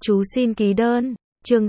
Chú xin ký đơn. Chương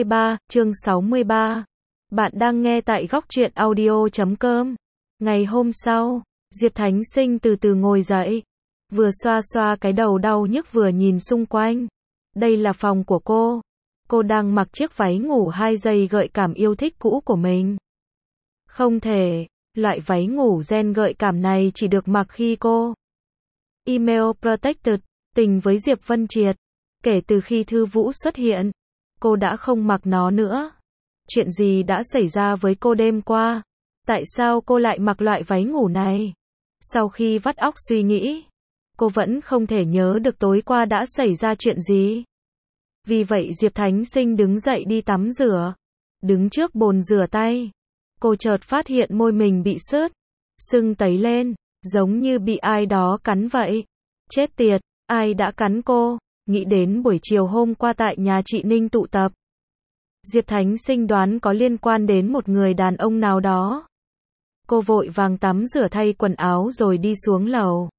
63. Bạn đang nghe tại góc truyện audio.com. Ngày hôm sau, Diệp Thánh Sinh từ từ ngồi dậy, vừa xoa xoa cái đầu đau nhức vừa nhìn xung quanh. Đây là phòng của cô. Cô đang mặc chiếc váy ngủ 2 giây gợi cảm yêu thích cũ của mình. Không thể, loại váy ngủ ren gợi cảm này chỉ được mặc khi cô Email Protected, tình với Diệp Vân Triệt. Kể từ khi Thư Vũ xuất hiện, cô đã không mặc nó nữa. Chuyện gì đã xảy ra với cô đêm qua? Tại sao cô lại mặc loại váy ngủ này? Sau khi vắt óc suy nghĩ, cô vẫn không thể nhớ được tối qua đã xảy ra chuyện gì. Vì vậy Diệp Thánh Sinh đứng dậy đi tắm rửa. Đứng trước bồn rửa tay, cô chợt phát hiện môi mình bị sưng tấy lên, giống như bị ai đó cắn vậy. Chết tiệt, ai đã cắn cô? Nghĩ đến buổi chiều hôm qua tại nhà chị Ninh tụ tập, Diệp Thánh Sinh đoán có liên quan đến một người đàn ông nào đó. Cô vội vàng tắm rửa thay quần áo rồi đi xuống lầu.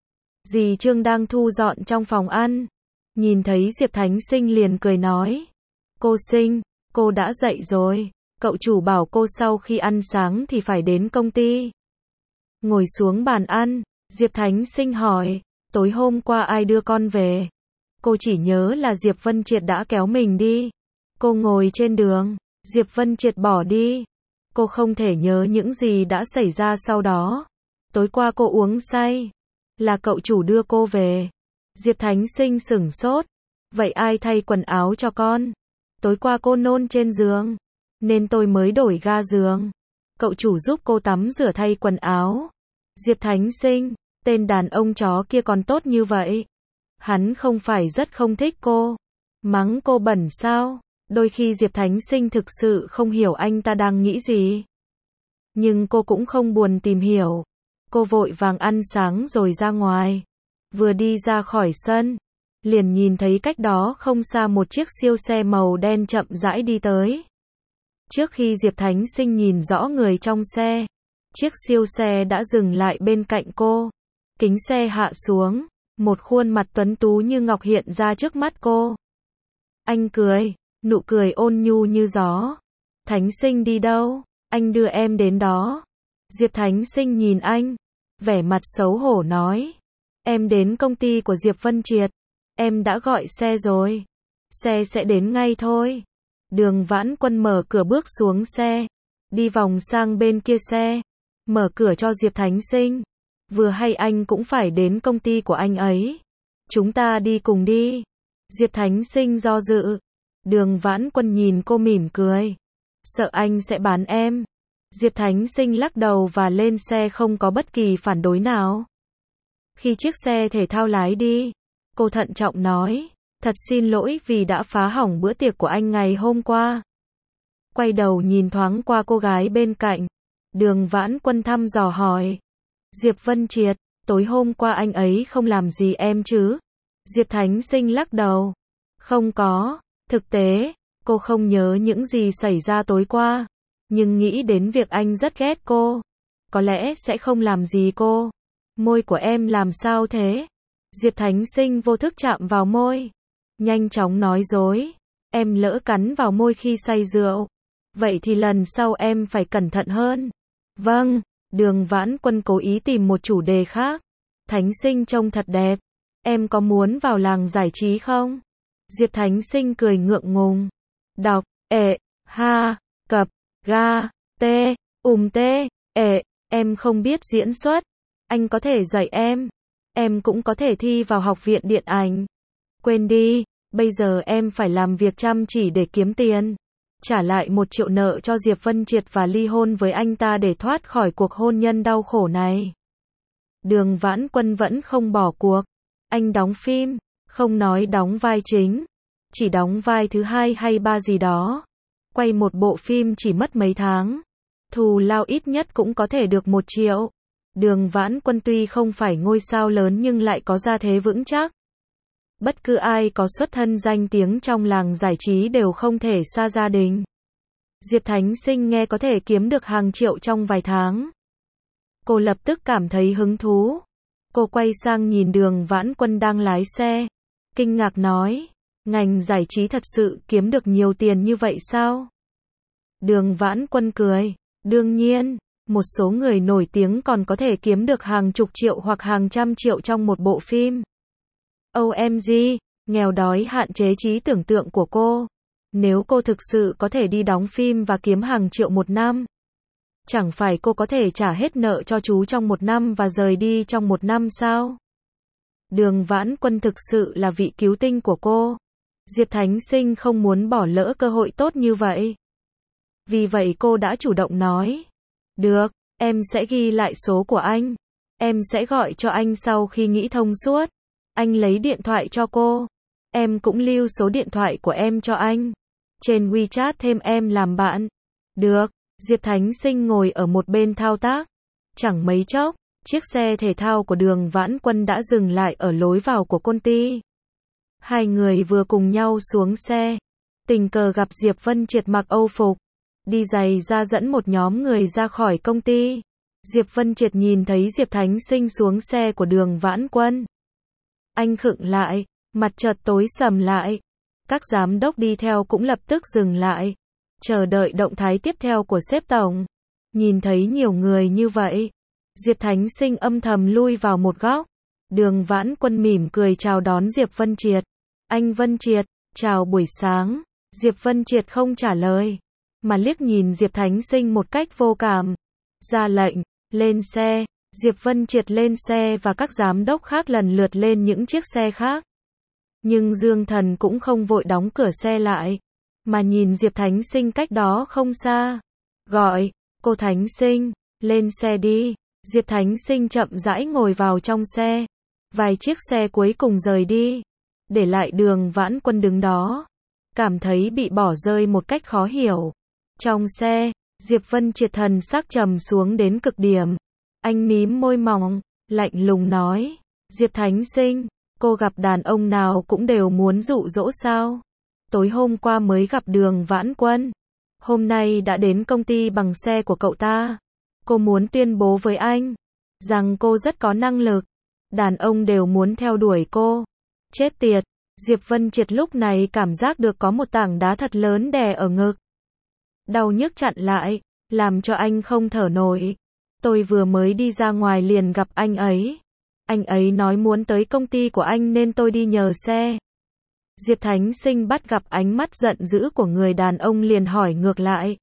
Dì Trương đang thu dọn trong phòng ăn, nhìn thấy Diệp Thánh Sinh liền cười nói: Cô Sinh, cô đã dậy rồi, cậu chủ bảo cô sau khi ăn sáng thì phải đến công ty. Ngồi xuống bàn ăn, Diệp Thánh Sinh hỏi: Tối hôm qua ai đưa con về? Cô chỉ nhớ là Diệp Vân Triệt đã kéo mình đi. Cô ngồi trên đường, Diệp Vân Triệt bỏ đi. Cô không thể nhớ những gì đã xảy ra sau đó. Tối qua cô uống say, là cậu chủ đưa cô về. Diệp Thánh Sinh sửng sốt. Vậy ai thay quần áo cho con? Tối qua cô nôn trên giường, nên tôi mới đổi ga giường. Cậu chủ giúp cô tắm rửa thay quần áo. Diệp Thánh Sinh, tên đàn ông chó kia còn tốt như vậy. Hắn không phải rất không thích cô, mắng cô bẩn sao? Đôi khi Diệp Thánh Sinh thực sự không hiểu anh ta đang nghĩ gì. Nhưng cô cũng không buồn tìm hiểu. Cô vội vàng ăn sáng rồi ra ngoài. Vừa đi ra khỏi sân, liền nhìn thấy cách đó không xa một chiếc siêu xe màu đen chậm rãi đi tới. Trước khi Diệp Thánh Sinh nhìn rõ người trong xe, chiếc siêu xe đã dừng lại bên cạnh cô. Kính xe hạ xuống, một khuôn mặt tuấn tú như ngọc hiện ra trước mắt cô. Anh cười, nụ cười ôn nhu như gió. Thánh Sinh đi đâu? Anh đưa em đến đó. Diệp Thánh Sinh nhìn anh, vẻ mặt xấu hổ nói: Em đến công ty của Diệp Vân Triệt. Em đã gọi xe rồi. Xe sẽ đến ngay thôi. Đường Vãn Quân mở cửa bước xuống xe, đi vòng sang bên kia xe, mở cửa cho Diệp Thánh Sinh. Vừa hay anh cũng phải đến công ty của anh ấy. Chúng ta đi cùng đi. Diệp Thánh Sinh do dự. Đường Vãn Quân nhìn cô mỉm cười. Sợ anh sẽ bán em. Diệp Thánh Sinh lắc đầu và lên xe không có bất kỳ phản đối nào. Khi chiếc xe thể thao lái đi, cô thận trọng nói: Thật xin lỗi vì đã phá hỏng bữa tiệc của anh ngày hôm qua. Quay đầu nhìn thoáng qua cô gái bên cạnh, Đường Vãn Quân thăm dò hỏi: Diệp Vân Triệt, tối hôm qua anh ấy không làm gì em chứ? Diệp Thánh Sinh lắc đầu. Không có, thực tế, cô không nhớ những gì xảy ra tối qua, nhưng nghĩ đến việc anh rất ghét cô, có lẽ sẽ không làm gì cô. Môi của em làm sao thế? Diệp Thánh Sinh vô thức chạm vào môi, nhanh chóng nói dối: Em lỡ cắn vào môi khi say rượu. Vậy thì lần sau em phải cẩn thận hơn. Vâng. Đường Vãn Quân cố ý tìm một chủ đề khác. Thánh Sinh trông thật đẹp. Em có muốn vào làng giải trí không? Diệp Thánh Sinh cười ngượng ngùng. Đọc, ha, cập, ga, em không biết diễn xuất. Anh có thể dạy em. Em cũng có thể thi vào học viện điện ảnh. Quên đi, bây giờ em phải làm việc chăm chỉ để kiếm tiền. Trả lại 1 triệu nợ cho Diệp Vân Triệt và ly hôn với anh ta để thoát khỏi cuộc hôn nhân đau khổ này. Đường Vãn Quân vẫn không bỏ cuộc. Anh đóng phim, không nói đóng vai chính, chỉ đóng vai thứ 2 hay 3 gì đó. Quay một bộ phim chỉ mất mấy tháng, thù lao ít nhất cũng có thể được 1 triệu. Đường Vãn Quân tuy không phải ngôi sao lớn nhưng lại có gia thế vững chắc. Bất cứ ai có xuất thân danh tiếng trong làng giải trí đều không thể xa gia đình. Diệp Thánh Sinh nghe có thể kiếm được hàng triệu trong vài tháng. Cô lập tức cảm thấy hứng thú. Cô quay sang nhìn Đường Vãn Quân đang lái xe, kinh ngạc nói: Ngành giải trí thật sự kiếm được nhiều tiền như vậy sao? Đường Vãn Quân cười. Đương nhiên, một số người nổi tiếng còn có thể kiếm được hàng chục triệu hoặc hàng trăm triệu trong một bộ phim. OMG, nghèo đói hạn chế trí tưởng tượng của cô. Nếu cô thực sự có thể đi đóng phim và kiếm hàng triệu một năm, chẳng phải cô có thể trả hết nợ cho chú trong một năm và rời đi trong một năm sao? Đường Vãn Quân thực sự là vị cứu tinh của cô. Diệp Thánh Sinh không muốn bỏ lỡ cơ hội tốt như vậy. Vì vậy cô đã chủ động nói. Được, em sẽ ghi lại số của anh. Em sẽ gọi cho anh sau khi nghĩ thông suốt. Anh lấy điện thoại cho cô. Em cũng lưu số điện thoại của em cho anh. Trên WeChat thêm em làm bạn. Được, Diệp Thánh Sinh ngồi ở một bên thao tác. Chẳng mấy chốc, chiếc xe thể thao của Đường Vãn Quân đã dừng lại ở lối vào của công ty. Hai người vừa cùng nhau xuống xe. Tình cờ gặp Diệp Vân Triệt mặc Âu phục, đi giày ra dẫn một nhóm người ra khỏi công ty. Diệp Vân Triệt nhìn thấy Diệp Thánh Sinh xuống xe của Đường Vãn Quân. Anh khựng lại, mặt chợt tối sầm lại. Các giám đốc đi theo cũng lập tức dừng lại, chờ đợi động thái tiếp theo của sếp tổng. Nhìn thấy nhiều người như vậy, Diệp Thánh Sinh âm thầm lui vào một góc. Đường Vãn Quân mỉm cười chào đón Diệp Vân Triệt. Anh Vân Triệt, chào buổi sáng. Diệp Vân Triệt không trả lời, mà liếc nhìn Diệp Thánh Sinh một cách vô cảm. Ra lệnh, lên xe. Diệp Vân Triệt lên xe và các giám đốc khác lần lượt lên những chiếc xe khác. Nhưng Dương Thần cũng không vội đóng cửa xe lại, mà nhìn Diệp Thánh Sinh cách đó không xa. Gọi, cô Thánh Sinh, lên xe đi. Diệp Thánh Sinh chậm rãi ngồi vào trong xe. Vài chiếc xe cuối cùng rời đi, để lại Đường Vãn Quân đứng đó, cảm thấy bị bỏ rơi một cách khó hiểu. Trong xe, Diệp Vân Triệt thần sắc trầm xuống đến cực điểm. Anh mím môi mỏng, lạnh lùng nói, Diệp Thánh Sinh, cô gặp đàn ông nào cũng đều muốn dụ dỗ sao? Tối hôm qua mới gặp Đường Vãn Quân, hôm nay đã đến công ty bằng xe của cậu ta. Cô muốn tuyên bố với anh rằng cô rất có năng lực. Đàn ông đều muốn theo đuổi cô. Chết tiệt, Diệp Vân Triệt lúc này cảm giác được có một tảng đá thật lớn đè ở ngực. Đau nhức chặn lại, làm cho anh không thở nổi. Tôi vừa mới đi ra ngoài liền gặp anh ấy. Anh ấy nói muốn tới công ty của anh nên tôi đi nhờ xe. Diệp Thánh Sinh bắt gặp ánh mắt giận dữ của người đàn ông liền hỏi ngược lại.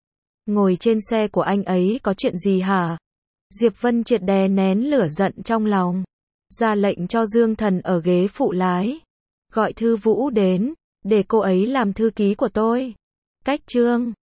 Ngồi trên xe của anh ấy có chuyện gì hả? Diệp Vân Triệt đè nén lửa giận trong lòng, ra lệnh cho Dương Thần ở ghế phụ lái. Gọi Thư Vũ đến, để cô ấy làm thư ký của tôi. Cách chương